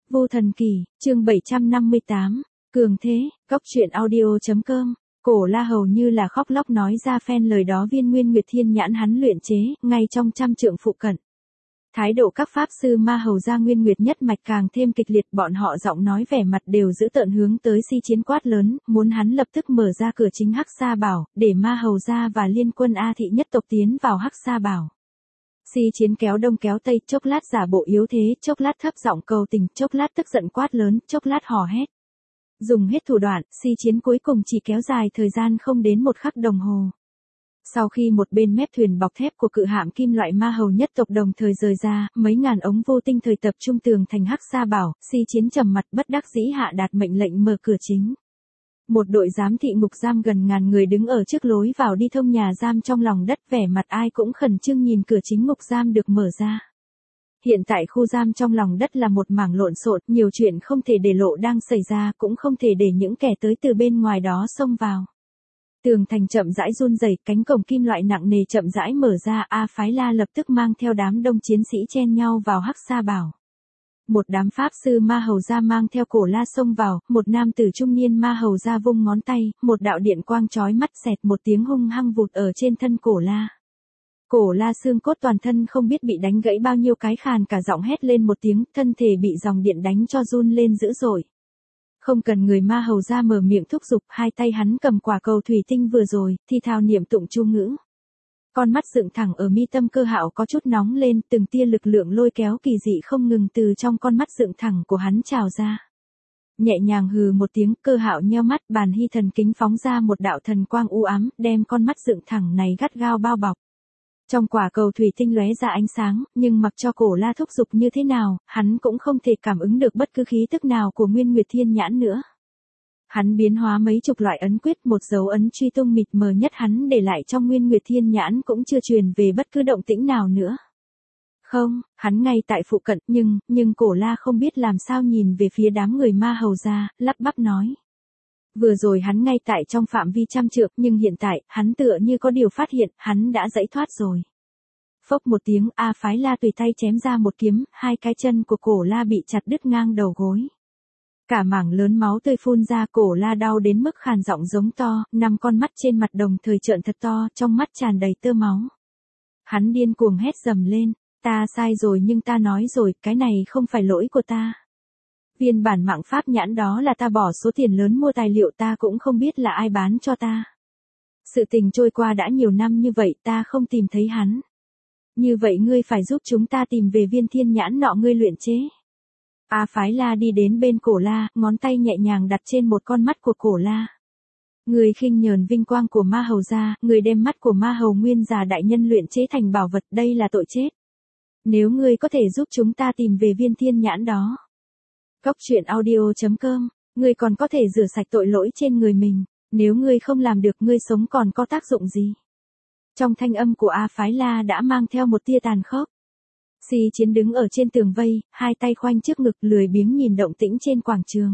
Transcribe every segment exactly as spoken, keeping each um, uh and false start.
Vô Thần Kỳ, chương bảy trăm năm mươi tám, Cường Thế, Góc truyện audio.com. Cổ La hầu như là khóc lóc nói ra phen lời đó viên Nguyên Nguyệt Thiên Nhãn hắn luyện chế, ngay trong trăm trượng phụ cận. Thái độ các pháp sư ma hầu gia Nguyên Nguyệt nhất mạch càng thêm kịch liệt, bọn họ giọng nói vẻ mặt đều giữ tợn hướng tới Si Chiến quát lớn, muốn hắn lập tức mở ra cửa chính Hắc Sa Bảo, để ma hầu gia và liên quân A thị nhất tộc tiến vào Hắc Sa Bảo. Si Chiến kéo đông kéo tây, chốc lát giả bộ yếu thế, chốc lát thấp giọng cầu tình, chốc lát tức giận quát lớn, chốc lát hò hét. Dùng hết thủ đoạn, Si Chiến cuối cùng chỉ kéo dài thời gian không đến một khắc đồng hồ. Sau khi một bên mép thuyền bọc thép của cự hạm kim loại ma hầu nhất tộc đồng thời rời ra, mấy ngàn ống vô tinh thời tập trung tường thành Hắc Sa Bảo, Si Chiến trầm mặt bất đắc dĩ hạ đạt mệnh lệnh mở cửa chính. Một đội giám thị ngục giam gần ngàn người đứng ở trước lối vào đi thông nhà giam trong lòng đất, vẻ mặt ai cũng khẩn trương nhìn cửa chính ngục giam được mở ra. Hiện tại khu giam trong lòng đất là một mảng lộn xộn, nhiều chuyện không thể để lộ đang xảy ra, cũng không thể để những kẻ tới từ bên ngoài đó xông vào. Tường thành chậm rãi run rẩy, cánh cổng kim loại nặng nề chậm rãi mở ra, A Phái La lập tức mang theo đám đông chiến sĩ chen nhau vào Hắc Sa Bảo. Một đám pháp sư ma hầu gia mang theo Cổ La xông vào, một nam tử trung niên ma hầu gia vung ngón tay, một đạo điện quang chói mắt xẹt một tiếng hung hăng vụt ở trên thân Cổ La. Cổ La xương cốt toàn thân không biết bị đánh gãy bao nhiêu cái, khàn cả giọng hét lên một tiếng, thân thể bị dòng điện đánh cho run lên dữ dội. Không cần người ma hầu gia mở miệng thúc giục, hai tay hắn cầm quả cầu thủy tinh vừa rồi, thì thào niệm tụng chú ngữ. Con mắt dựng thẳng ở mi tâm Cơ Hạo có chút nóng lên, từng tia lực lượng lôi kéo kỳ dị không ngừng từ trong con mắt dựng thẳng của hắn trào ra. Nhẹ nhàng hừ một tiếng, Cơ Hạo nheo mắt, bàn hy thần kính phóng ra một đạo thần quang u ám, đem con mắt dựng thẳng này gắt gao bao bọc. Trong quả cầu thủy tinh lóe ra ánh sáng, nhưng mặc cho Cổ La thúc giục như thế nào, hắn cũng không thể cảm ứng được bất cứ khí tức nào của Nguyên Nguyệt Thiên Nhãn nữa. Hắn biến hóa mấy chục loại ấn quyết, một dấu ấn truy tung mịt mờ nhất hắn để lại trong Nguyên Nguyệt Thiên Nhãn cũng chưa truyền về bất cứ động tĩnh nào nữa. Không, hắn ngay tại phụ cận, nhưng, nhưng Cổ La không biết làm sao nhìn về phía đám người ma hầu gia, lắp bắp nói. Vừa rồi hắn ngay tại trong phạm vi trăm trượng, nhưng hiện tại, hắn tựa như có điều phát hiện, hắn đã giãy thoát rồi. Phốc một tiếng, A Phái La tùy tay chém ra một kiếm, hai cái chân của Cổ La bị chặt đứt ngang đầu gối. Cả mảng lớn máu tươi phun ra, Cổ La đau đến mức khàn giọng giống to, năm con mắt trên mặt đồng thời trợn thật to, trong mắt tràn đầy tơ máu. Hắn điên cuồng hét dầm lên, ta sai rồi nhưng ta nói rồi, cái này không phải lỗi của ta. Viên bản mạng pháp nhãn đó là ta bỏ số tiền lớn mua tài liệu, ta cũng không biết là ai bán cho ta. Sự tình trôi qua đã nhiều năm như vậy, ta không tìm thấy hắn. Như vậy ngươi phải giúp chúng ta tìm về viên thiên nhãn nọ ngươi luyện chế. A Phái La đi đến bên Cổ La, ngón tay nhẹ nhàng đặt trên một con mắt của Cổ La. Người khinh nhờn vinh quang của ma hầu gia, người đem mắt của ma hầu nguyên già đại nhân luyện chế thành bảo vật, đây là tội chết. Nếu ngươi có thể giúp chúng ta tìm về viên thiên nhãn đó. Góc truyện audio.com, ngươi còn có thể rửa sạch tội lỗi trên người mình, nếu ngươi không làm được ngươi sống còn có tác dụng gì? Trong thanh âm của A Phái La đã mang theo một tia tàn khốc. Si Chiến đứng ở trên tường vây, hai tay khoanh trước ngực lười biếng nhìn động tĩnh trên quảng trường.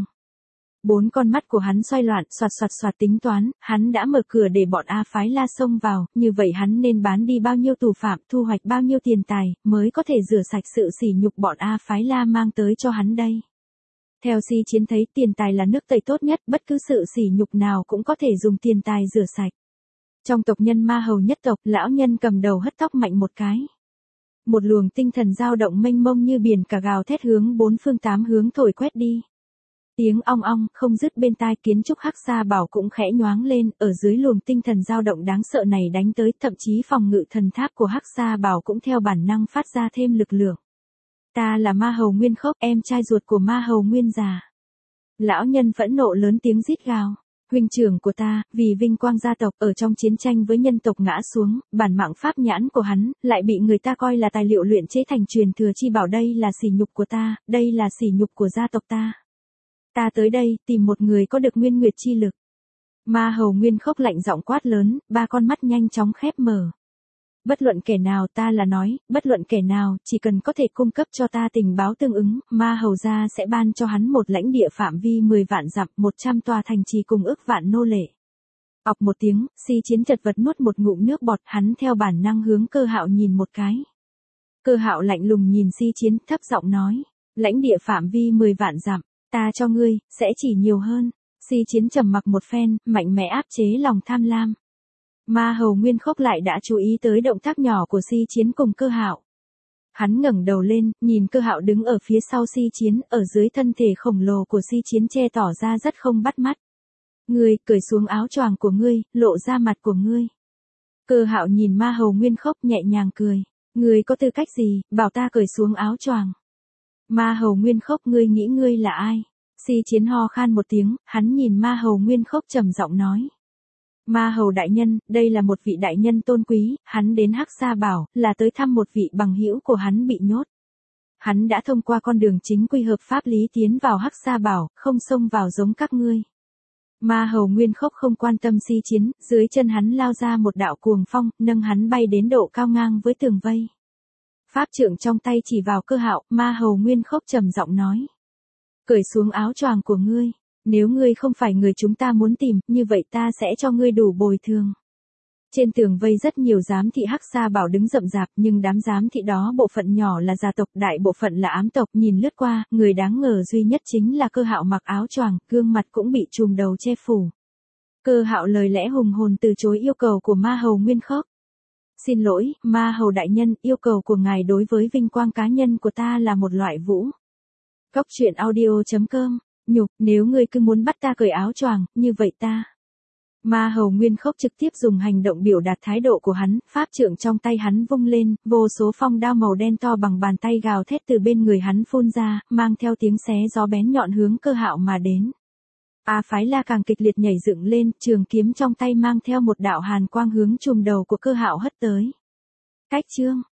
Bốn con mắt của hắn xoay loạn, xoạt xoạt xoạt tính toán, hắn đã mở cửa để bọn A Phái La xông vào, như vậy hắn nên bán đi bao nhiêu tù phạm, thu hoạch bao nhiêu tiền tài, mới có thể rửa sạch sự sỉ nhục bọn A Phái La mang tới cho hắn đây. Theo Si Chiến thấy, tiền tài là nước tẩy tốt nhất, bất cứ sự sỉ nhục nào cũng có thể dùng tiền tài rửa sạch. Trong tộc nhân ma hầu nhất tộc, lão nhân cầm đầu hất tóc mạnh một cái. Một luồng tinh thần dao động mênh mông như biển cả gào thét hướng bốn phương tám hướng thổi quét đi. Tiếng ong ong không dứt bên tai, kiến trúc Hắc Sa Bảo cũng khẽ nhoáng lên, ở dưới luồng tinh thần dao động đáng sợ này đánh tới, thậm chí phòng ngự thần tháp của Hắc Sa Bảo cũng theo bản năng phát ra thêm lực lượng. Ta là ma hầu Nguyên Khốc, em trai ruột của ma hầu Nguyên già. Lão nhân phẫn nộ lớn tiếng rít gào. Huynh trưởng của ta, vì vinh quang gia tộc ở trong chiến tranh với nhân tộc ngã xuống, bản mạng pháp nhãn của hắn, lại bị người ta coi là tài liệu luyện chế thành truyền thừa chi bảo, đây là sỉ nhục của ta, đây là sỉ nhục của gia tộc ta. Ta tới đây, tìm một người có được nguyên nguyệt chi lực. Ma hầu Nguyên Khốc lạnh giọng quát lớn, ba con mắt nhanh chóng khép mở. Bất luận kẻ nào, ta là nói, bất luận kẻ nào, chỉ cần có thể cung cấp cho ta tình báo tương ứng, ma hầu gia sẽ ban cho hắn một lãnh địa phạm vi mười vạn dặm, một trăm tòa thành trì cùng ức vạn nô lệ. Ọc một tiếng, Si Chiến chật vật nuốt một ngụm nước bọt, hắn theo bản năng hướng Cơ Hạo nhìn một cái. Cơ Hạo lạnh lùng nhìn Si Chiến, thấp giọng nói, Lãnh địa phạm vi mười vạn dặm, ta cho ngươi, sẽ chỉ nhiều hơn. Si Chiến trầm mặc một phen, mạnh mẽ áp chế lòng tham lam. Ma Hầu Nguyên Khốc lại đã chú ý tới động tác nhỏ của Si Chiến cùng Cơ Hạo. Hắn ngẩng đầu lên, nhìn Cơ Hạo đứng ở phía sau Si Chiến, ở dưới thân thể khổng lồ của Si Chiến che tỏ ra rất không bắt mắt. Ngươi, cởi xuống áo choàng của ngươi, lộ ra mặt của ngươi. Cơ Hạo nhìn Ma Hầu Nguyên Khốc nhẹ nhàng cười. Ngươi có tư cách gì, bảo ta cởi xuống áo choàng? Ma Hầu Nguyên Khốc, ngươi nghĩ ngươi là ai? Si Chiến ho khan một tiếng, hắn nhìn Ma Hầu Nguyên Khốc trầm giọng nói. Ma Hầu đại nhân, đây là một vị đại nhân tôn quý, hắn đến Hắc Sa Bảo, là tới thăm một vị bằng hữu của hắn bị nhốt. Hắn đã thông qua con đường chính quy hợp pháp lý tiến vào Hắc Sa Bảo, không xông vào giống các ngươi. Ma Hầu Nguyên Khốc không quan tâm Si Chiến, dưới chân hắn lao ra một đạo cuồng phong, nâng hắn bay đến độ cao ngang với tường vây. Pháp trượng trong tay chỉ vào Cơ Hạo, Ma Hầu Nguyên Khốc trầm giọng nói. Cởi xuống áo choàng của ngươi, nếu ngươi không phải người chúng ta muốn tìm, như vậy ta sẽ cho ngươi đủ bồi thường. Trên tường vây rất nhiều giám thị Hắc Sa Bảo đứng rậm rạp, nhưng đám giám thị đó bộ phận nhỏ là gia tộc, đại bộ phận là ám tộc, nhìn lướt qua, người đáng ngờ duy nhất chính là Cơ Hạo mặc áo choàng, gương mặt cũng bị trùm đầu che phủ. Cơ Hạo lời lẽ hùng hồn từ chối yêu cầu của Ma Hầu Nguyên Khốc. Xin lỗi, Ma Hầu đại nhân, yêu cầu của ngài đối với vinh quang cá nhân của ta là một loại vũ. Góc truyện audio chấm com, nhục, nếu ngươi cứ muốn bắt ta cởi áo choàng, như vậy ta. Ma Hầu Nguyên Khốc trực tiếp dùng hành động biểu đạt thái độ của hắn, pháp trượng trong tay hắn vung lên, vô số phong đao màu đen to bằng bàn tay gào thét từ bên người hắn phun ra, mang theo tiếng xé gió bén nhọn hướng Cơ Hạo mà đến. A Phái La càng kịch liệt nhảy dựng lên, trường kiếm trong tay mang theo một đạo hàn quang hướng trùm đầu của Cơ Hạo hất tới. Cách chương